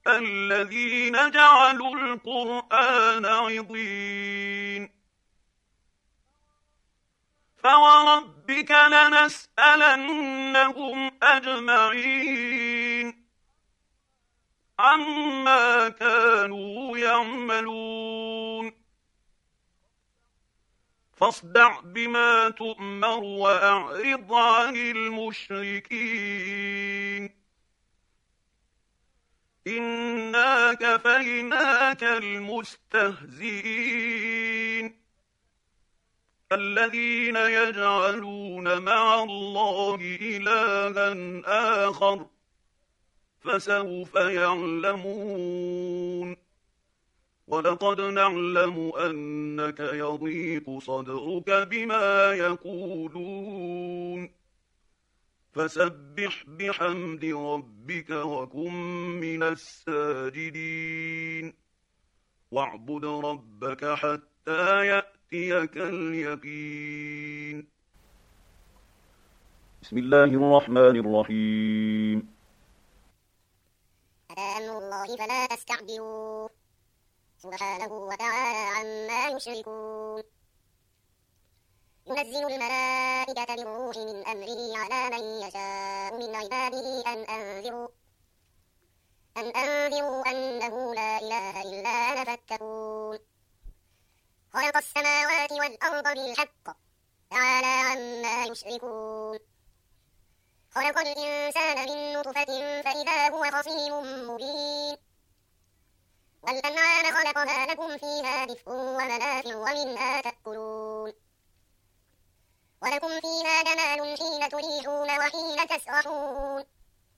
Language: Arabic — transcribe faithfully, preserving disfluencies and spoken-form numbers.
الذين جعلوا القرآن عضين فوربك لنسألنهم أجمعين عما كانوا يعملون فاصدع بما تؤمر وأعرض عن المشركين إنا كفيناك المستهزئين الذين يجعلون مع الله إلها آخر فسوف يعلمون ولقد نعلم أنك يضيق صدرك بما يقولون فسبح بحمد ربك وكن من الساجدين واعبد ربك حتى يأتيك اليقين. بسم الله الرحمن الرحيم. أتى أمر الله فلا تستعجلوه سبحانه وتعالى عما يشركون ينزل الملائكة بالروح من أمره على من يشاء من عباده أن أنذروا أن أنذروا أنه لا إله إلا أنا فاتقون خلق السماوات والأرض بالحق تعالى عما يشركون خلق الإنسان من نطفة فإذا هو خصيم مبين والأنعام خلقها لكم فيها دفء ومنافع ومنها تأكلون ولكم فيها جمال حين تريحون وحين تسرحون